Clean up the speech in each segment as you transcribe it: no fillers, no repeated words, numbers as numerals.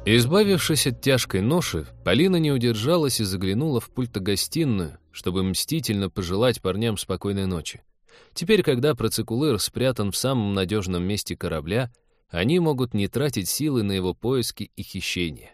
Избавившись от тяжкой ноши, Полина не удержалась и заглянула в пультогостиную, чтобы мстительно пожелать парням спокойной ночи. Теперь, когда Процикулыр спрятан в самом надежном месте корабля, они могут не тратить силы на его поиски и хищения.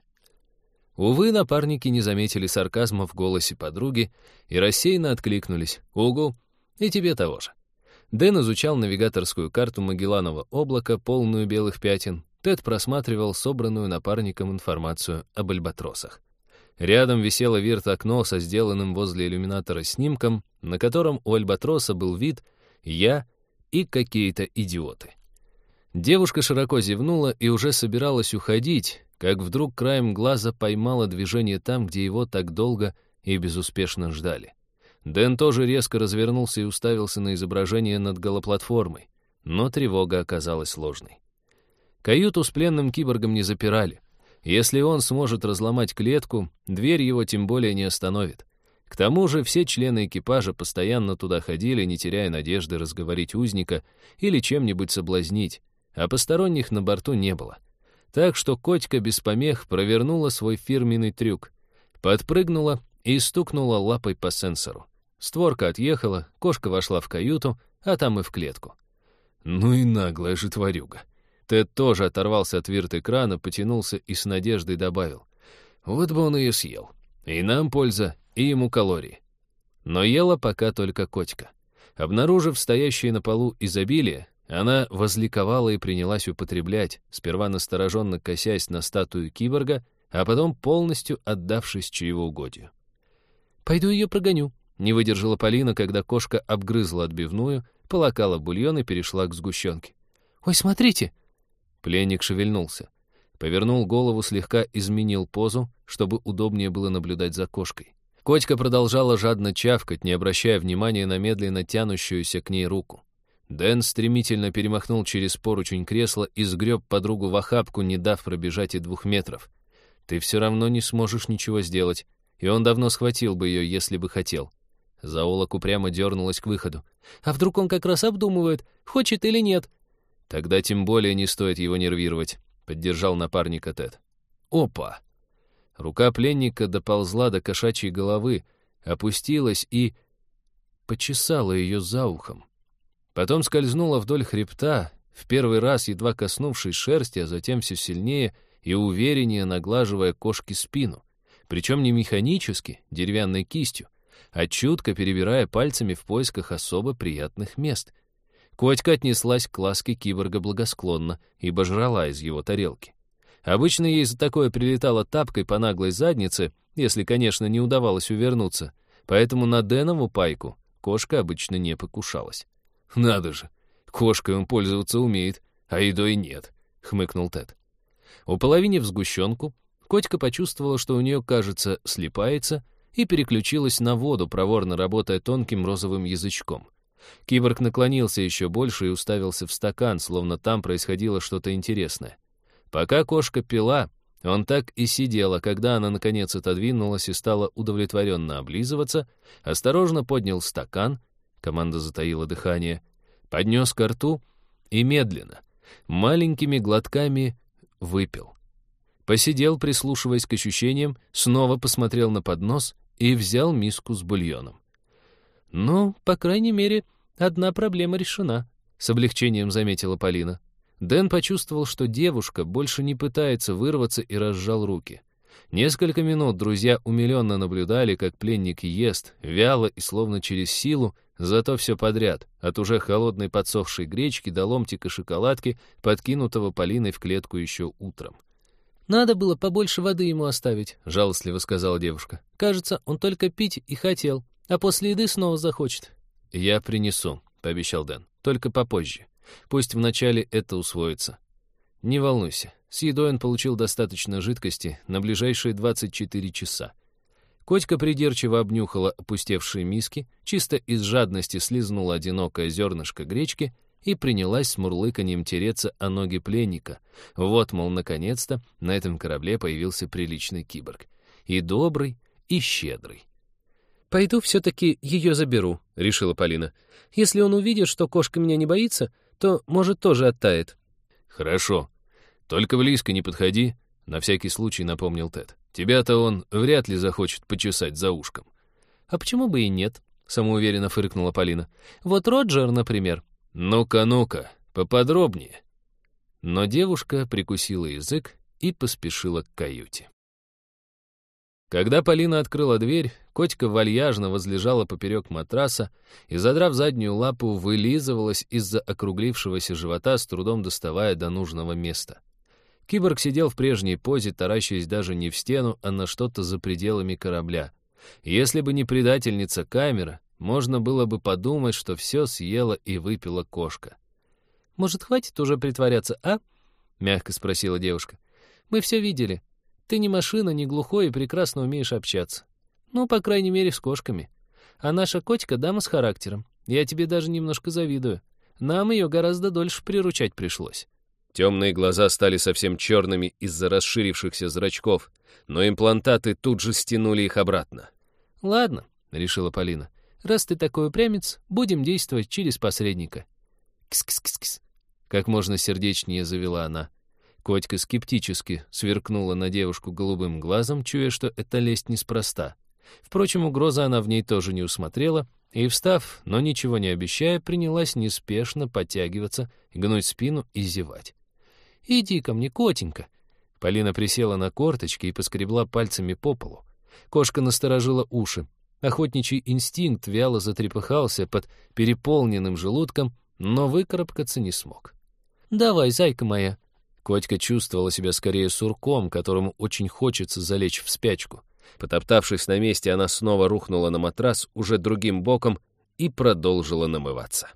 Увы, напарники не заметили сарказма в голосе подруги и рассеянно откликнулись: «Угу, и тебе того же». Дэн изучал навигаторскую карту Магелланова облака, полную белых пятен. Тед просматривал собранную напарником информацию об альбатросах. Рядом висело вирт-окно со сделанным возле иллюминатора снимком, на котором у альбатроса был вид «я» и какие-то идиоты. Девушка широко зевнула и уже собиралась уходить, как вдруг краем глаза поймала движение там, где его так долго и безуспешно ждали. Дэн тоже резко развернулся и уставился на изображение над голоплатформой, но тревога оказалась ложной. Каюту с пленным киборгом не запирали. Если он сможет разломать клетку, дверь его тем более не остановит. К тому же все члены экипажа постоянно туда ходили, не теряя надежды разговорить узника или чем-нибудь соблазнить, а посторонних на борту не было. Так что Котька без помех провернула свой фирменный трюк. Подпрыгнула и стукнула лапой по сенсору. Створка отъехала, кошка вошла в каюту, а там и в клетку. Ну и наглая же тварюга. Тед тоже оторвался от вирт-экрана, потянулся и с надеждой добавил: вот бы он ее съел. И нам польза, и ему калории. Но ела пока только Котька. Обнаружив стоящее на полу изобилие, она возликовала и принялась употреблять, сперва настороженно косясь на статую киборга, а потом полностью отдавшись чревоугодию. «Пойду ее прогоню», — не выдержала Полина, когда кошка обгрызла отбивную, полакала бульон и перешла к сгущенке. «Ой, смотрите!» Пленник шевельнулся. Повернул голову, слегка изменил позу, чтобы удобнее было наблюдать за кошкой. Котька продолжала жадно чавкать, не обращая внимания на медленно тянущуюся к ней руку. Дэн стремительно перемахнул через поручень кресла и сгреб подругу в охапку, не дав пробежать и 2 метров. «Ты все равно не сможешь ничего сделать, и он давно схватил бы ее, если бы хотел». Зоолог упрямо дернулась к выходу. «А вдруг он как раз обдумывает, хочет или нет?» «Тогда тем более не стоит его нервировать», — поддержал напарника Тед. «Опа!» Рука пленника доползла до кошачьей головы, опустилась и почесала ее за ухом. Потом скользнула вдоль хребта, в первый раз едва коснувшись шерсти, а затем все сильнее и увереннее наглаживая кошке спину. Причем не механически, деревянной кистью, а чутко перебирая пальцами в поисках особо приятных мест. Котька отнеслась к ласке киборга благосклонно, ибо жрала из его тарелки. Обычно ей за такое прилетало тапкой по наглой заднице, если, конечно, не удавалось увернуться, поэтому на Дэнову пайку кошка обычно не покушалась. «Надо же, кошкой он пользоваться умеет, а едой нет», — хмыкнул Тед. Уполовинив сгущенку, Котька почувствовала, что у нее, кажется, слипается, и переключилась на воду, проворно работая тонким розовым язычком. Киборг наклонился еще больше и уставился в стакан, словно там происходило что-то интересное. Пока кошка пила, он так и сидел, а когда она наконец отодвинулась и стала удовлетворенно облизываться, осторожно поднял стакан, команда затаила дыхание, поднес ко рту и медленно, маленькими глотками выпил. Посидел, прислушиваясь к ощущениям, снова посмотрел на поднос и взял миску с бульоном. «Ну, по крайней мере, одна проблема решена», — с облегчением заметила Полина. Дэн почувствовал, что девушка больше не пытается вырваться, и разжал руки. Несколько минут друзья умиленно наблюдали, как пленник ест, вяло и словно через силу, зато все подряд, от уже холодной подсохшей гречки до ломтика шоколадки, подкинутого Полиной в клетку еще утром. «Надо было побольше воды ему оставить», — жалостливо сказала девушка. «Кажется, он только пить и хотел, а после еды снова захочет». «Я принесу», — пообещал Дэн, — «только попозже. Пусть вначале это усвоится. Не волнуйся, с едой он получил достаточно жидкости на ближайшие 24 часа». Котька придирчиво обнюхала опустевшие миски, чисто из жадности слизнула одинокое зернышко гречки и принялась с мурлыканьем тереться о ноги пленника. Вот, мол, наконец-то на этом корабле появился приличный киборг. И добрый, и щедрый. «Пойду все-таки ее заберу», — решила Полина. «Если он увидит, что кошка меня не боится, то, может, тоже оттает». «Хорошо. Только близко не подходи», На всякий случай напомнил Тед. «Тебя-то он вряд ли захочет почесать за ушком». «А почему бы и нет?» — самоуверенно фыркнула Полина. «Вот Роджер, например». «Ну-ка, ну-ка, поподробнее». Но девушка прикусила язык и поспешила к каюте. Когда Полина открыла дверь, котика вальяжно возлежала поперек матраса и, задрав заднюю лапу, вылизывалась из-за округлившегося живота, с трудом доставая до нужного места. Киборг сидел в прежней позе, таращаясь даже не в стену, а на что-то за пределами корабля. Если бы не предательница камера, можно было бы подумать, что все съела и выпила кошка. «Может, хватит уже притворяться, а?» — мягко спросила девушка. «Мы все видели. Ты не машина, не глухой и прекрасно умеешь общаться. Ну, по крайней мере, с кошками. А наша котика — дама с характером. Я тебе даже немножко завидую. Нам ее гораздо дольше приручать пришлось». Темные глаза стали совсем черными из-за расширившихся зрачков, но имплантаты тут же стянули их обратно. «Ладно», — решила Полина. «Раз ты такой упрямец, будем действовать через посредника». «Кс-кс-кс-кс», — как можно сердечнее завела она. Котька скептически сверкнула на девушку голубым глазом, чуя, что это лесть неспроста. Впрочем, угрозы она в ней тоже не усмотрела, и, встав, но ничего не обещая, принялась неспешно подтягиваться, гнуть спину и зевать. «Иди ко мне, котенька». Полина присела на корточки и поскребла пальцами по полу. Кошка насторожила уши. Охотничий инстинкт вяло затрепыхался под переполненным желудком, но выкарабкаться не смог. «Давай, зайка моя». Котька чувствовала себя скорее сурком, которому очень хочется залечь в спячку. Потоптавшись на месте, она снова рухнула на матрас уже другим боком и продолжила намываться.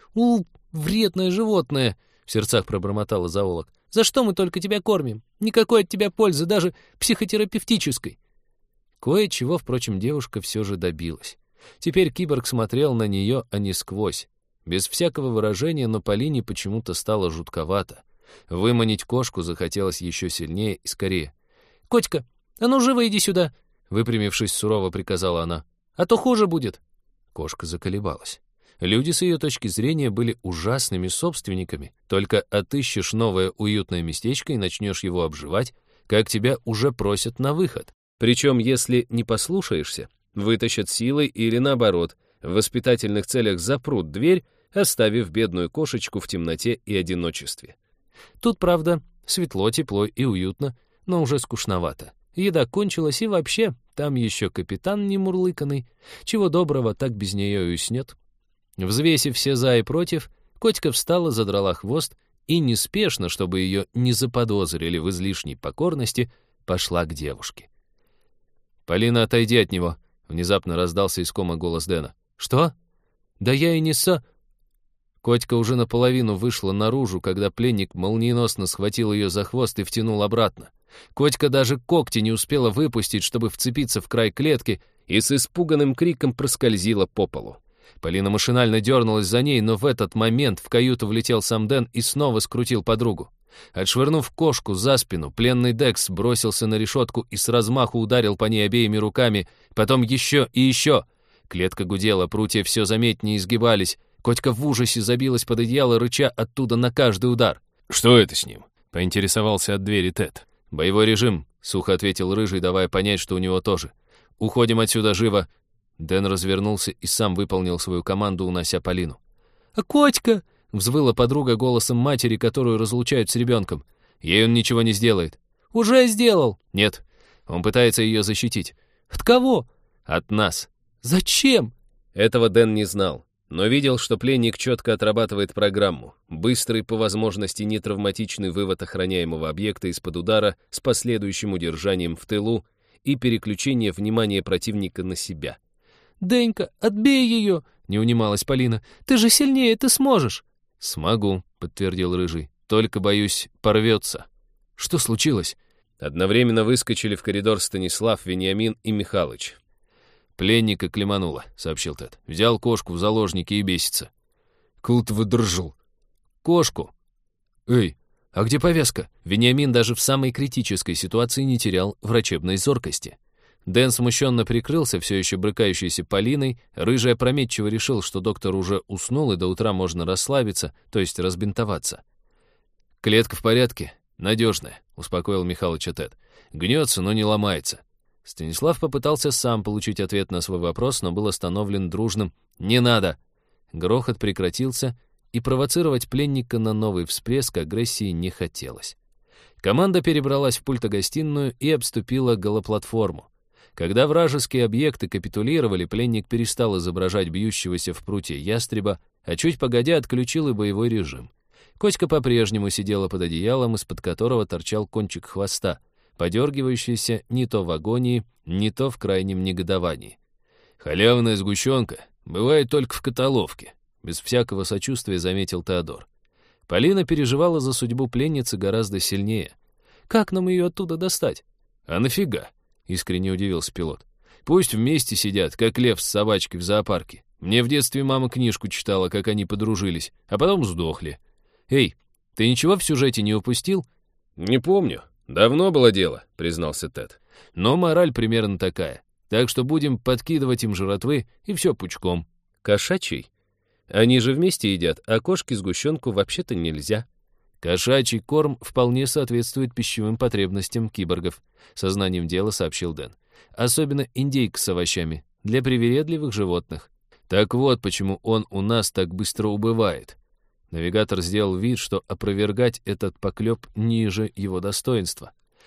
Вредное животное!» — в сердцах пробормотала зоолог. «За что мы только тебя кормим? Никакой от тебя пользы, даже психотерапевтической». Кое-чего, впрочем, девушка все же добилась. Теперь киборг смотрел на нее, а не сквозь. Без всякого выражения, но Полине почему-то стало жутковато. Выманить кошку захотелось еще сильнее и скорее. «Котька, а ну живо иди сюда!» — выпрямившись, сурово приказала она. «А то хуже будет!» Кошка заколебалась. Люди с ее точки зрения были ужасными собственниками. Только отыщешь новое уютное местечко и начнешь его обживать, как тебя уже просят на выход. Причем, если не послушаешься, вытащат силой или, наоборот, в воспитательных целях запрут дверь, оставив бедную кошечку в темноте и одиночестве. Тут, правда, светло, тепло и уютно, но уже скучновато. Еда кончилась, и вообще, там еще капитан немурлыканный. Чего доброго, так без нее и уснет. Взвесив все за и против, котика встала, задрала хвост и неспешно, чтобы ее не заподозрили в излишней покорности, пошла к девушке. «Полина, отойди от него!» — внезапно раздался из кома голос Дэна. «Что? Да я и не Котька уже наполовину вышла наружу, когда пленник молниеносно схватил ее за хвост и втянул обратно. Котька даже когти не успела выпустить, чтобы вцепиться в край клетки, и с испуганным криком проскользила по полу. Полина машинально дернулась за ней, но в этот момент в каюту влетел сам Дэн и снова скрутил подругу. Отшвырнув кошку за спину, пленный Декс бросился на решетку и с размаху ударил по ней обеими руками, потом еще и еще. Клетка гудела, прутья все заметнее изгибались. Котька в ужасе забилась под одеяло, рыча оттуда на каждый удар. «Что это с ним?» — поинтересовался от двери Тед. «Боевой режим», — сухо ответил Рыжий, давая понять, что у него тоже. «Уходим отсюда живо». Дэн развернулся и сам выполнил свою команду, унося Полину. «А Котька!» — взвыла подруга голосом матери, которую разлучают с ребенком. «Ей он ничего не сделает». «Уже сделал!» «Нет, он пытается ее защитить». «От кого?» «От нас». «Зачем?» Этого Дэн не знал, но видел, что пленник четко отрабатывает программу. Быстрый, по возможности нетравматичный вывод охраняемого объекта из-под удара с последующим удержанием в тылу и переключение внимания противника на себя. «Денька, отбей ее!» — не унималась Полина. «Ты же сильнее, ты сможешь!» «Смогу», — подтвердил Рыжий. «Только, боюсь, порвется». «Что случилось?» Одновременно выскочили в коридор Станислав, Вениамин и Михалыч. «Пленника клемануло», — сообщил Тед. «Взял кошку в заложники и бесится». «Култ выдержал». «Кошку». «Эй, а где повязка?» Вениамин даже в самой критической ситуации не терял врачебной зоркости. Дэн смущенно прикрылся все еще брыкающейся Полиной. Рыжий опрометчиво решил, что доктор уже уснул, и до утра можно расслабиться, то есть разбинтоваться. «Клетка в порядке, надежная», — успокоил Михалыча Тед. «Гнется, но не ломается». Станислав попытался сам получить ответ на свой вопрос, но был остановлен дружным «Не надо!». Грохот прекратился, и провоцировать пленника на новый всплеск агрессии не хотелось. Команда перебралась в пультогостиную и обступила голоплатформу. Когда вражеские объекты капитулировали, пленник перестал изображать бьющегося в прутье ястреба, а чуть погодя отключил и боевой режим. Котька по-прежнему сидела под одеялом, из-под которого торчал кончик хвоста, подергивающийся не то в агонии, не то в крайнем негодовании. «Халявная сгущенка бывает только в котоловке», — без всякого сочувствия заметил Теодор. Полина переживала за судьбу пленницы гораздо сильнее. «Как нам ее оттуда достать?» «А нафига?» — искренне удивился пилот. «Пусть вместе сидят, как лев с собачкой в зоопарке. Мне в детстве мама книжку читала, как они подружились, а потом сдохли». «Эй, ты ничего в сюжете не упустил?» «Не помню. Давно было дело», — признался Тед. «Но мораль примерно такая. Так что будем подкидывать им жратвы, и все пучком». «Кошачий? Они же вместе едят, а кошке сгущенку вообще-то нельзя». «Кошачий корм вполне соответствует пищевым потребностям киборгов», — сознанием дела сообщил Дэн. «Особенно индейка с овощами, для привередливых животных. Так вот, почему он у нас так быстро убывает». Навигатор сделал вид, что опровергать этот поклеп ниже его достоинства.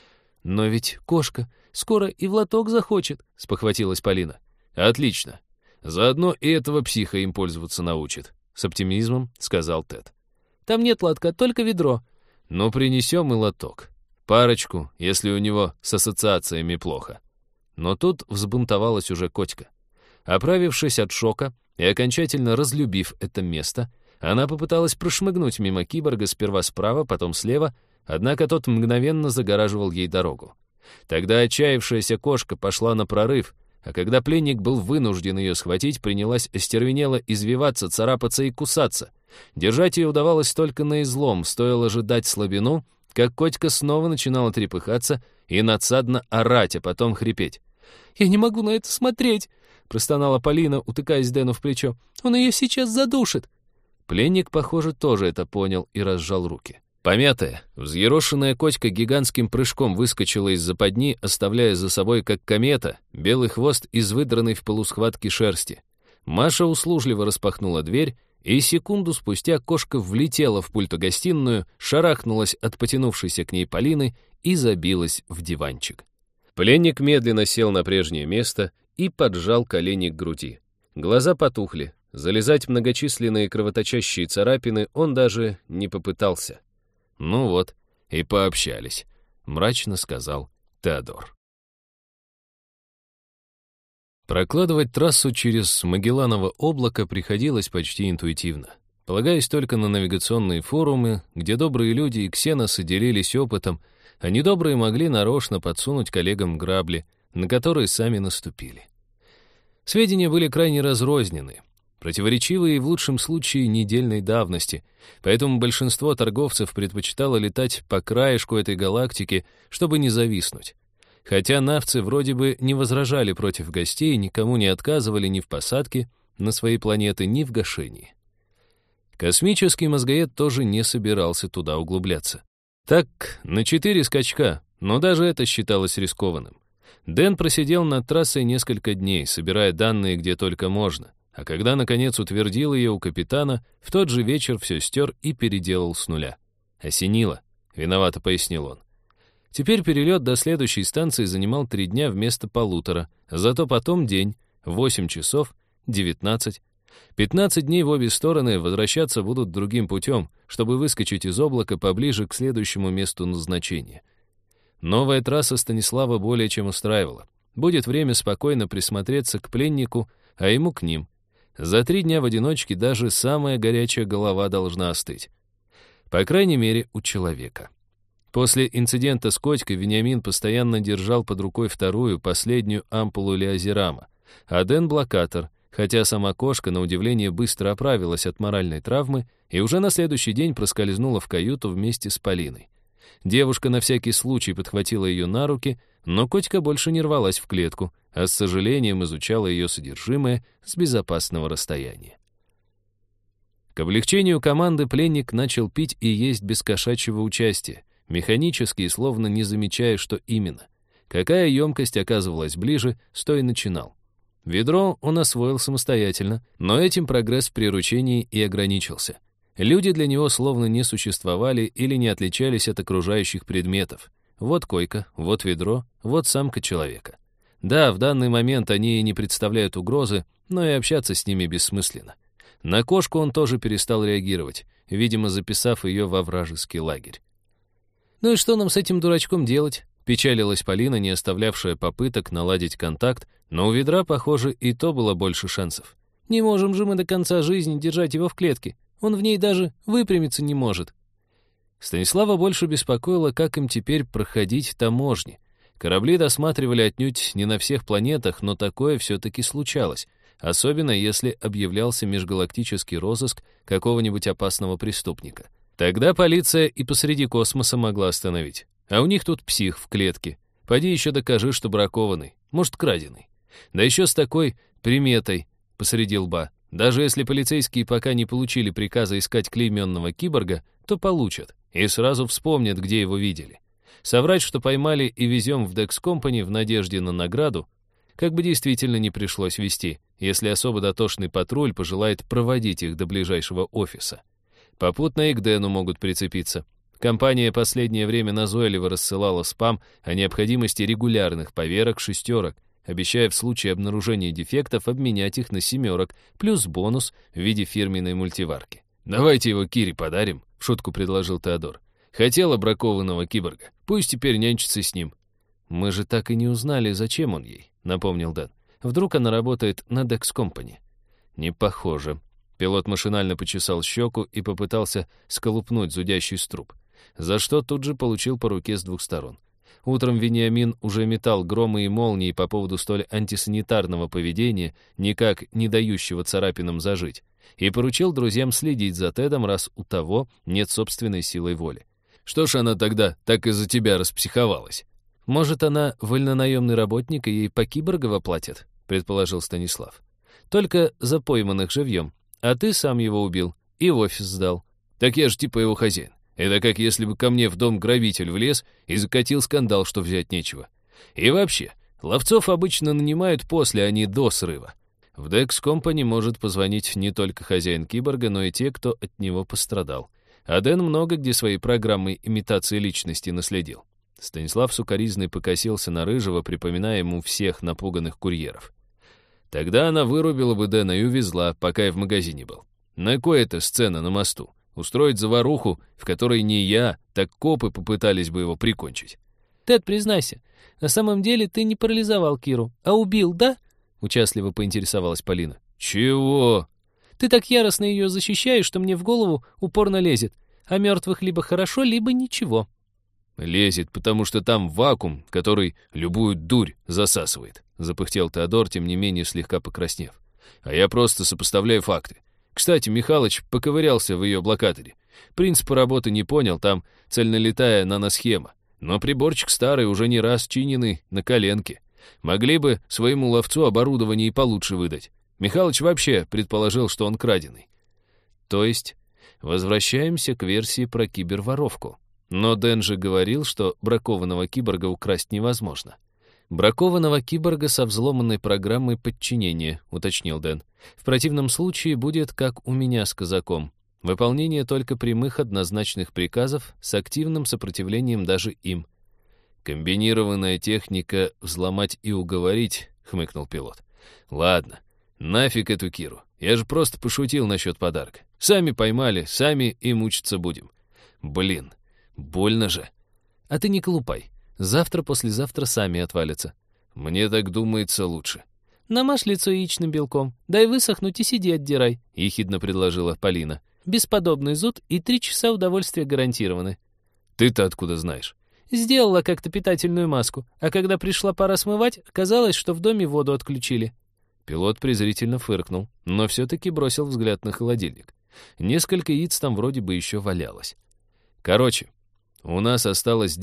«Но ведь кошка скоро и в лоток захочет», — спохватилась Полина. «Отлично. Заодно и этого психа им пользоваться научит», — с оптимизмом сказал Тед. «Там нет лотка, только ведро». «Ну, принесем и лоток. Парочку, если у него с ассоциациями плохо». Но тут взбунтовалась уже Котька. Оправившись от шока и окончательно разлюбив это место, она попыталась прошмыгнуть мимо киборга сперва справа, потом слева, однако тот мгновенно загораживал ей дорогу. Тогда отчаявшаяся кошка пошла на прорыв, а когда пленник был вынужден ее схватить, принялась остервенело извиваться, царапаться и кусаться. Держать ее удавалось только на излом, стоило же дать слабину, как Котька снова начинала трепыхаться и надсадно орать, а потом хрипеть. «Я не могу на это смотреть», — простонала Полина, утыкаясь Дэну в плечо. «Он ее сейчас задушит». Пленник, похоже, тоже это понял и разжал руки. Помятая, взъерошенная Котька гигантским прыжком выскочила из западни, оставляя за собой, как комета, белый хвост из выдранной в полусхватке шерсти. Маша услужливо распахнула дверь, и секунду спустя кошка влетела в пультогостиную, шарахнулась от потянувшейся к ней Полины и забилась в диванчик. Пленник медленно сел на прежнее место и поджал колени к груди. Глаза потухли. Залезать многочисленные кровоточащие царапины он даже не попытался. «Ну вот, и пообщались», — мрачно сказал Теодор. Прокладывать трассу через Магелланово облако приходилось почти интуитивно, полагаясь только на навигационные форумы, где добрые люди и ксеносы делились опытом, а недобрые могли нарочно подсунуть коллегам грабли, на которые сами наступили. Сведения были крайне разрознены, противоречивые и в лучшем случае недельной давности, поэтому большинство торговцев предпочитало летать по краешку этой галактики, чтобы не зависнуть. Хотя навцы вроде бы не возражали против гостей, никому не отказывали ни в посадке на свои планеты, ни в гашении. Космический мозгоед тоже не собирался туда углубляться. Так, на 4 скачка, но даже это считалось рискованным. Дэн просидел над трассой несколько дней, собирая данные где только можно, а когда, наконец, утвердил ее у капитана, в тот же вечер все стер и переделал с нуля. «Осенило», — виновато пояснил он. Теперь перелет до следующей станции занимал 3 дня вместо 1,5, зато потом день, 8 часов, 19. 15 дней в обе стороны возвращаться будут другим путем, чтобы выскочить из облака поближе к следующему месту назначения. Новая трасса Станислава более чем устраивала. Будет время спокойно присмотреться к пленнику, а ему к ним. За 3 дня в одиночке даже самая горячая голова должна остыть. По крайней мере, у человека. После инцидента с Котькой Вениамин постоянно держал под рукой вторую, последнюю ампулу лиозирама, а Дэн — блокатор, хотя сама кошка, на удивление, быстро оправилась от моральной травмы и уже на следующий день проскользнула в каюту вместе с Полиной. Девушка на всякий случай подхватила ее на руки, но Котька больше не рвалась в клетку, а с сожалением изучала ее содержимое с безопасного расстояния. К облегчению команды пленник начал пить и есть без кошачьего участия, механически, словно не замечая, что именно. Какая емкость оказывалась ближе, с той и начинал. Ведро он освоил самостоятельно, но этим прогресс в приручении и ограничился. Люди для него словно не существовали или не отличались от окружающих предметов. Вот койка, вот ведро, вот самка человека. Да, в данный момент они и не представляют угрозы, но и общаться с ними бессмысленно. На кошку он тоже перестал реагировать, видимо, записав ее во вражеский лагерь. «Ну и что нам с этим дурачком делать?» Печалилась Полина, не оставлявшая попыток наладить контакт, но у ведра, похоже, и то было больше шансов. «Не можем же мы до конца жизни держать его в клетке. Он в ней даже выпрямиться не может». Станислава больше беспокоило, как им теперь проходить таможни. Корабли досматривали отнюдь не на всех планетах, но такое все-таки случалось, особенно если объявлялся межгалактический розыск какого-нибудь опасного преступника. Тогда полиция и посреди космоса могла остановить. А у них тут псих в клетке. Поди еще докажи, что бракованный, может, краденый. Да еще с такой приметой посреди лба. Даже если полицейские пока не получили приказа искать клейменного киборга, то получат и сразу вспомнят, где его видели. Соврать, что поймали и везем в Dex Company в надежде на награду, как бы действительно не пришлось вести, если особо дотошный патруль пожелает проводить их до ближайшего офиса. Попутно и к Дэну могут прицепиться. Компания последнее время назойливо рассылала спам о необходимости регулярных поверок шестерок, обещая в случае обнаружения дефектов обменять их на семерок, плюс бонус в виде фирменной мультиварки. «Давайте его Кире подарим», — в шутку предложил Теодор. «Хотела бракованного киборга, пусть теперь нянчится с ним». «Мы же так и не узнали, зачем он ей», — напомнил Дэн. «Вдруг она работает на Dex Company?» «Не похоже». Пилот машинально почесал щеку и попытался сколупнуть зудящий струп, за что тут же получил по руке с двух сторон. Утром Вениамин уже метал громы и молнии по поводу столь антисанитарного поведения, никак не дающего царапинам зажить, и поручил друзьям следить за Тедом, раз у того нет собственной силой воли. «Что ж она тогда так из-за тебя распсиховалась?» «Может, она вольнонаемный работник, и ей по-киборгово платят?» — предположил Станислав. «Только за пойманных живьем, а ты сам его убил и в офис сдал». «Так я же типа его хозяин. Это как если бы ко мне в дом грабитель влез и закатил скандал, что взять нечего. И вообще, ловцов обычно нанимают после, а не до срыва. В Dex Company может позвонить не только хозяин киборга, но и те, кто от него пострадал. А Дэн много где своей программой имитации личности наследил». Станислав сукоризной покосился на Рыжего, припоминая ему всех напуганных курьеров. «Тогда она вырубила бы Дэна и увезла, пока я в магазине был. На кой эта сцена на мосту? Устроить заваруху, в которой не я, так копы попытались бы его прикончить». «Тед, признайся, на самом деле ты не парализовал Киру, а убил, да?» Участливо поинтересовалась Полина. «Чего?» «Ты так яростно ее защищаешь, что мне в голову упорно лезет. А мертвых либо хорошо, либо ничего». «Лезет, потому что там вакуум, который любую дурь засасывает», запыхтел Теодор, тем не менее слегка покраснев. «А я просто сопоставляю факты. Кстати, Михалыч поковырялся в ее блокаторе. Принципа работы не понял, там цельнолитая наносхема. Но приборчик старый, уже не раз чиненный на коленке. Могли бы своему ловцу оборудование и получше выдать. Михалыч вообще предположил, что он краденый». То есть возвращаемся к версии про киберворовку. Но Дэн же говорил, что бракованного киборга украсть невозможно. «Бракованного киборга со взломанной программой подчинения», — уточнил Дэн. «В противном случае будет, как у меня с казаком. Выполнение только прямых однозначных приказов с активным сопротивлением даже им». «Комбинированная техника взломать и уговорить», — хмыкнул пилот. «Ладно, нафиг эту Киру. Я же просто пошутил насчет подарка. Сами поймали, сами и мучиться будем. Блин, больно же». «А ты не колупай. Завтра-послезавтра сами отвалятся». «Мне так думается лучше». «Намажь лицо яичным белком, дай высохнуть и сиди отдирай», — ехидно предложила Полина. «Бесподобный зуд и 3 часа удовольствия гарантированы». «Ты-то откуда знаешь?» «Сделала как-то питательную маску, а когда пришла пора смывать, оказалось, что в доме воду отключили». Пилот презрительно фыркнул, но все-таки бросил взгляд на холодильник. Несколько яиц там вроде бы еще валялось. «Короче, у нас осталось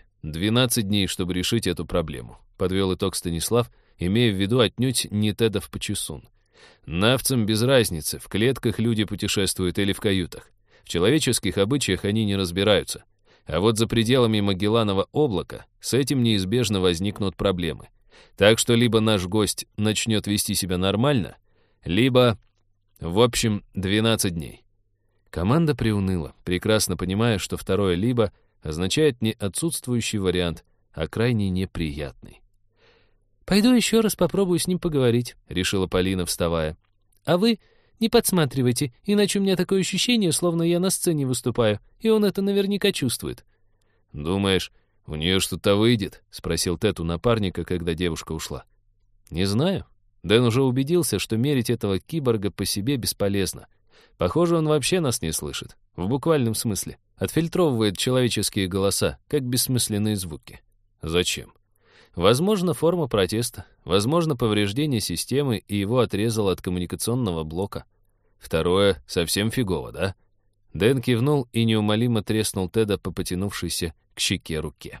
10-12 дней, чтобы решить эту проблему», подвел итог Станислав, имея в виду отнюдь не Тедов почесун. «Навцам без разницы, в клетках люди путешествуют или в каютах. В человеческих обычаях они не разбираются. А вот за пределами Магелланова облака с этим неизбежно возникнут проблемы. Так что либо наш гость начнет вести себя нормально, либо, в общем, 12 дней. Команда приуныла, прекрасно понимая, что второе «либо» означает не отсутствующий вариант, а крайне неприятный. «Пойду еще раз попробую с ним поговорить», — решила Полина, вставая. «А вы не подсматривайте, иначе у меня такое ощущение, словно я на сцене выступаю, и он это наверняка чувствует». «Думаешь, у нее что-то выйдет?» — спросил Тед у напарника, когда девушка ушла. «Не знаю». Дэн уже убедился, что мерить этого киборга по себе бесполезно. Похоже, он вообще нас не слышит, в буквальном смысле. Отфильтровывает человеческие голоса, как бессмысленные звуки. Зачем? Возможно, форма протеста, возможно, повреждение системы, и его отрезало от коммуникационного блока. Второе совсем фигово, да? Дэн кивнул и неумолимо треснул Теда по потянувшейся к щеке руке.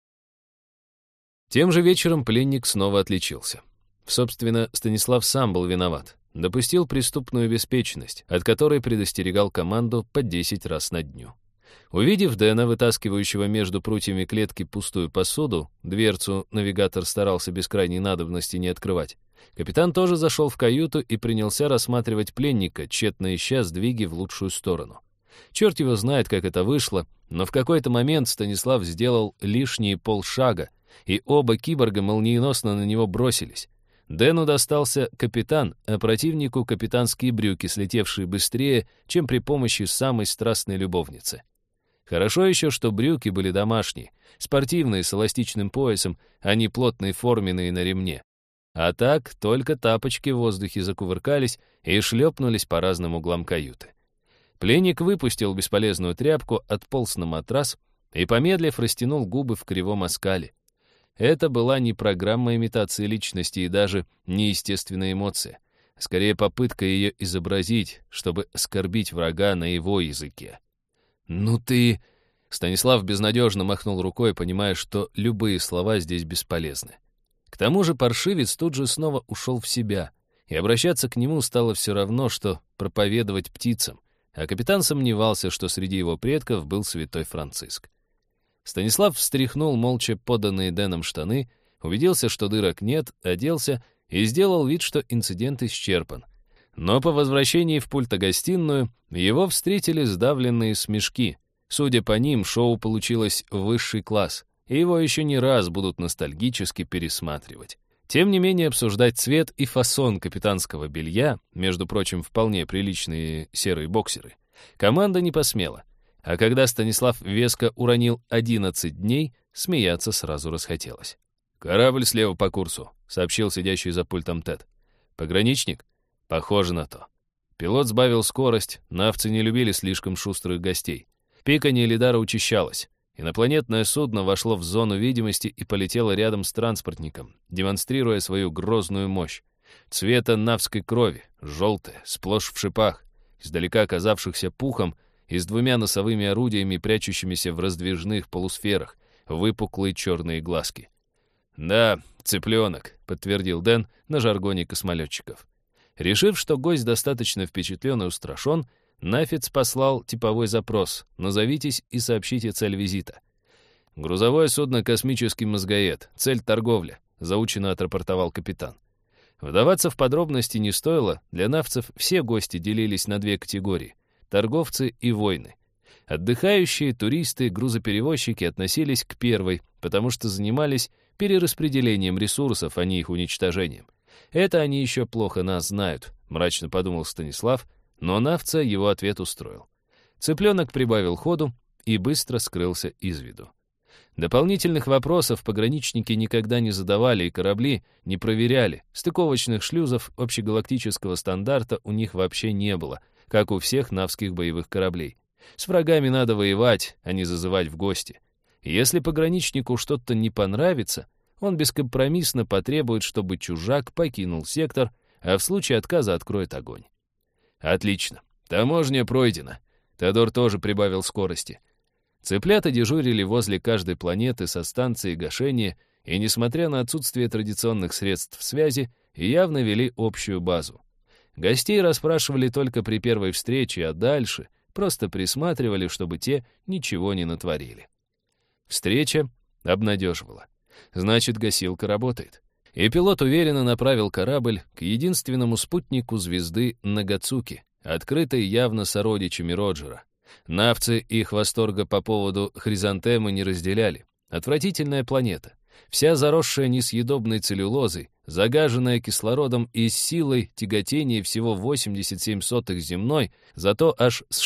Тем же вечером пленник снова отличился. Собственно, Станислав сам был виноват. Допустил преступную беспечность, от которой предостерегал команду по 10 раз на дню. Увидев Дэна, вытаскивающего между прутьями клетки пустую посуду, дверцу навигатор старался без крайней надобности не открывать. Капитан тоже зашел в каюту и принялся рассматривать пленника, тщетно ища сдвиги в лучшую сторону. Черт его знает, как это вышло, но в какой-то момент Станислав сделал лишние полшага, и оба киборга молниеносно на него бросились. Дэну достался капитан, а противнику капитанские брюки, слетевшие быстрее, чем при помощи самой страстной любовницы. Хорошо еще, что брюки были домашние, спортивные с эластичным поясом, а не плотные форменные на ремне. А так только тапочки в воздухе закувыркались и шлепнулись по разным углам каюты. Пленник выпустил бесполезную тряпку, отполз на матрас и, помедлив, растянул губы в кривом оскале. Это была не программа имитации личности и даже не естественная эмоция, а скорее попытка ее изобразить, чтобы оскорбить врага на его языке. «Ну ты...» Станислав безнадежно махнул рукой, понимая, что любые слова здесь бесполезны. К тому же паршивец тут же снова ушел в себя, и обращаться к нему стало все равно, что проповедовать птицам, а капитан сомневался, что среди его предков был святой Франциск. Станислав встряхнул молча поданные Дэном штаны, убедился, что дырок нет, оделся и сделал вид, что инцидент исчерпан. Но по возвращении в пультогостиную его встретили сдавленные смешки. Судя по ним, шоу получилось высший класс, и его еще не раз будут ностальгически пересматривать. Тем не менее, обсуждать цвет и фасон капитанского белья, между прочим, вполне приличные серые боксеры, команда не посмела. А когда Станислав веско уронил 11 дней, смеяться сразу расхотелось. «Корабль слева по курсу», — сообщил сидящий за пультом Тед. «Пограничник?» «Похоже на то». Пилот сбавил скорость, навцы не любили слишком шустрых гостей. Пиканье лидара учащалось. Инопланетное судно вошло в зону видимости и полетело рядом с транспортником, демонстрируя свою грозную мощь. Цвета навской крови, желтая, сплошь в шипах, издалека оказавшихся пухом, и с двумя носовыми орудиями, прячущимися в раздвижных полусферах, выпуклые черные глазки. «Да, цыпленок», — подтвердил Дэн на жаргоне космолетчиков. Решив, что гость достаточно впечатлен и устрашен, Нафиц послал типовой запрос «Назовитесь и сообщите цель визита». «Грузовое судно «Космический мозгоед», цель торговля», — заучено отрапортовал капитан. Вдаваться в подробности не стоило, для навцев все гости делились на две категории — торговцы и воины. Отдыхающие, туристы, грузоперевозчики относились к первой, потому что занимались перераспределением ресурсов, а не их уничтожением. «Это они еще плохо нас знают», — мрачно подумал Станислав, но навца его ответ устроил. Цыпленок прибавил ходу и быстро скрылся из виду. Дополнительных вопросов пограничники никогда не задавали и корабли не проверяли. Стыковочных шлюзов общегалактического стандарта у них вообще не было, как у всех навских боевых кораблей. С врагами надо воевать, а не зазывать в гости. Если пограничнику что-то не понравится, он бескомпромиссно потребует, чтобы чужак покинул сектор, а в случае отказа откроет огонь. Отлично. Таможня пройдена. Теодор тоже прибавил скорости. Цыплята дежурили возле каждой планеты со станции гашения и, несмотря на отсутствие традиционных средств связи, явно вели общую базу. Гостей расспрашивали только при первой встрече, а дальше просто присматривали, чтобы те ничего не натворили. Встреча обнадеживала. Значит, гасилка работает. И пилот уверенно направил корабль к единственному спутнику звезды Нагацуки, открытой явно сородичами Роджера. Навцы их восторга по поводу хризантемы не разделяли. Отвратительная планета. Вся заросшая несъедобной целлюлозой, загаженная кислородом и с силой тяготения всего 87 земной, зато аж с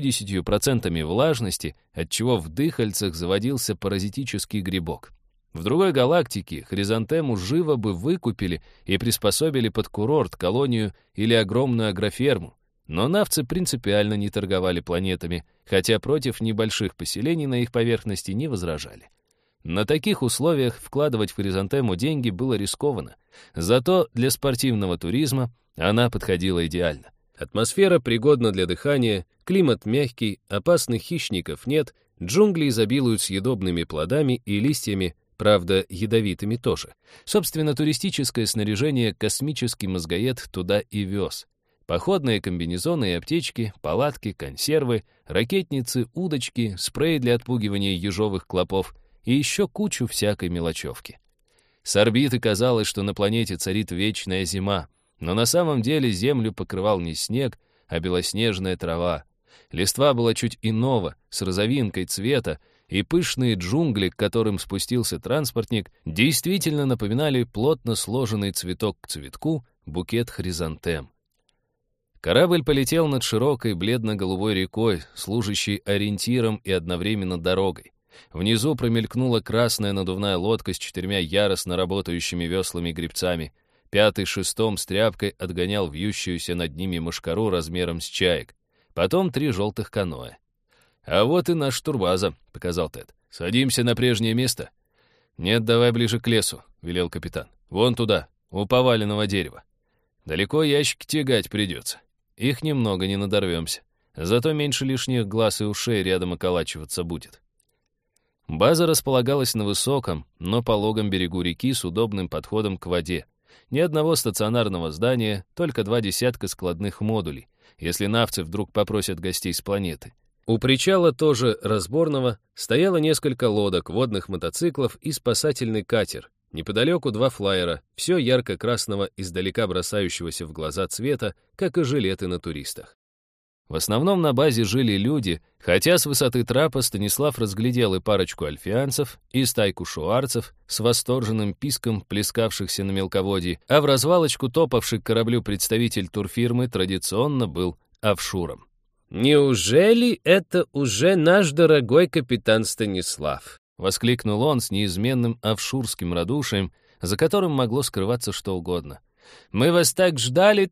60% влажности, отчего в дыхальцах заводился паразитический грибок. В другой галактике хризантему живо бы выкупили и приспособили под курорт, колонию или огромную агроферму. Но навцы принципиально не торговали планетами, хотя против небольших поселений на их поверхности не возражали. На таких условиях вкладывать в хризантему деньги было рискованно. Зато для спортивного туризма она подходила идеально. Атмосфера пригодна для дыхания, климат мягкий, опасных хищников нет, джунгли изобилуют съедобными плодами и листьями, правда, ядовитыми тоже. Собственно, туристическое снаряжение космический мозгоед туда и вез. Походные комбинезоны и аптечки, палатки, консервы, ракетницы, удочки, спрей для отпугивания ежовых клопов и еще кучу всякой мелочевки. С орбиты казалось, что на планете царит вечная зима, но на самом деле Землю покрывал не снег, а белоснежная трава. Листва была чуть иного, с розовинкой цвета, и пышные джунгли, к которым спустился транспортник, действительно напоминали плотно сложенный цветок к цветку букет хризантем. Корабль полетел над широкой бледно-голубой рекой, служащей ориентиром и одновременно дорогой. Внизу промелькнула красная надувная лодка с 4 яростно работающими веслами-гребцами. 5-й шестом с тряпкой отгонял вьющуюся над ними мошкару размером с чаек. Потом 3 желтых каноэ. «А вот и наш турбаза», — показал Тед. «Садимся на прежнее место?» «Нет, давай ближе к лесу», — велел капитан. «Вон туда, у поваленного дерева. Далеко ящики тягать придется. Их немного, не надорвемся. Зато меньше лишних глаз и ушей рядом околачиваться будет». База располагалась на высоком, но пологом берегу реки с удобным подходом к воде. Ни одного стационарного здания, только 2 десятка складных модулей, если навцы вдруг попросят гостей с планеты. У причала, тоже разборного, стояло несколько лодок, водных мотоциклов и спасательный катер. Неподалеку 2 флайера, все ярко-красного, издалека бросающегося в глаза цвета, как и жилеты на туристах. В основном на базе жили люди, хотя с высоты трапа Станислав разглядел и парочку альфианцев, и стайку шуарцев с восторженным писком, плескавшихся на мелководье, а в развалочку топавший к кораблю представитель турфирмы традиционно был офшуром. «Неужели это уже наш дорогой капитан Станислав?» — воскликнул он с неизменным офшурским радушием, за которым могло скрываться что угодно. «Мы вас так ждали,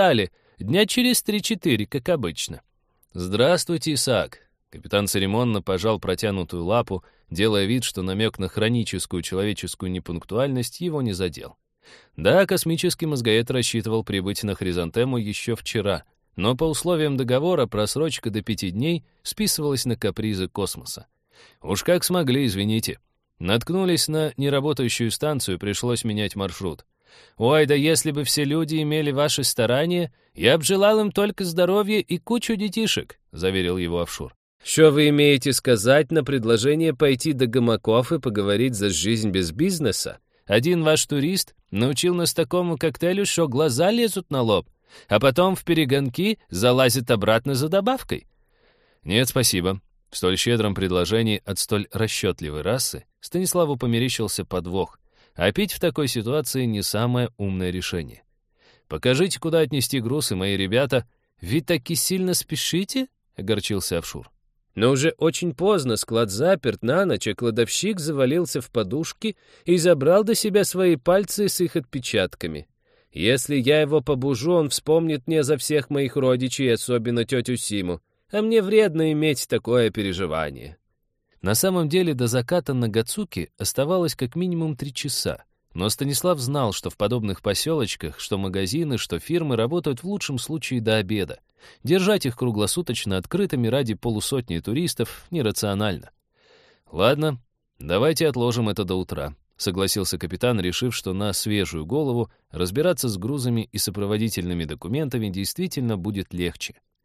дня через 3-4, как обычно». «Здравствуйте, Исаак». Капитан церемонно пожал протянутую лапу, делая вид, что намек на хроническую человеческую непунктуальность его не задел. Да, космический мозгоед рассчитывал прибыть на хризантему еще вчера, но по условиям договора просрочка до 5 дней списывалась на капризы космоса. Уж как смогли, извините. Наткнулись на неработающую станцию, пришлось менять маршрут. «Ой, да если бы все люди имели ваши старания, я б желал им только здоровья и кучу детишек», — заверил его офшор. «Что вы имеете сказать на предложение пойти до гамаков и поговорить за жизнь без бизнеса? Один ваш турист научил нас такому коктейлю, что глаза лезут на лоб, а потом в перегонки залазит обратно за добавкой». «Нет, спасибо». В столь щедром предложении от столь расчетливой расы Станиславу померещился подвох. А пить в такой ситуации не самое умное решение. «Покажите, куда отнести груз, и мои ребята...» «Вы таки сильно спешите?» — огорчился офшур. «Но уже очень поздно, склад заперт на ночь, а кладовщик завалился в подушки и забрал до себя свои пальцы с их отпечатками. Если я его побужу, он вспомнит мне за всех моих родичей, особенно тетю Симу, а мне вредно иметь такое переживание». На самом деле до заката Нагацуки оставалось как минимум 3 часа, но Станислав знал, что в подобных поселочках что магазины, что фирмы работают в лучшем случае до обеда. Держать их круглосуточно открытыми ради полусотни туристов нерационально. «Ладно, давайте отложим это до утра», — согласился капитан, решив, что на свежую голову разбираться с грузами и сопроводительными документами действительно будет легче.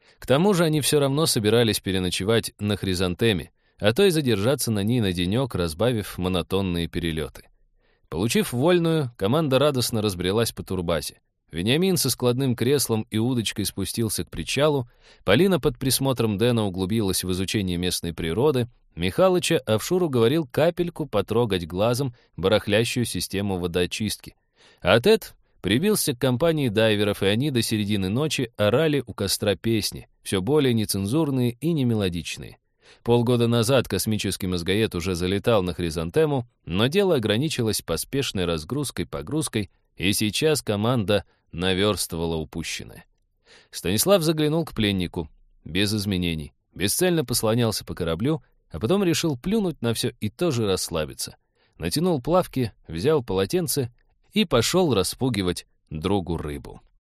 К тому же они все равно собирались переночевать на Хризантеме, а то и задержаться на ней на денек, разбавив монотонные перелеты. Получив вольную, команда радостно разбрелась по турбазе. Вениамин со складным креслом и удочкой спустился к причалу, Полина под присмотром Дэна углубилась в изучение местной природы, Михалыча Авшур уговорил капельку потрогать глазом барахлящую систему водоочистки. А Тед прибился к компании дайверов, и они до середины ночи орали у костра песни, все более нецензурные и немелодичные. Полгода назад космический мозгоед уже залетал на Хризантему, но дело ограничилось поспешной разгрузкой-погрузкой, и сейчас команда наверстывала упущенное. Станислав заглянул к пленнику. Без изменений. Бесцельно послонялся по кораблю, а потом решил плюнуть на все и тоже расслабиться. Натянул плавки, взял полотенце и пошел распугивать другу рыбу.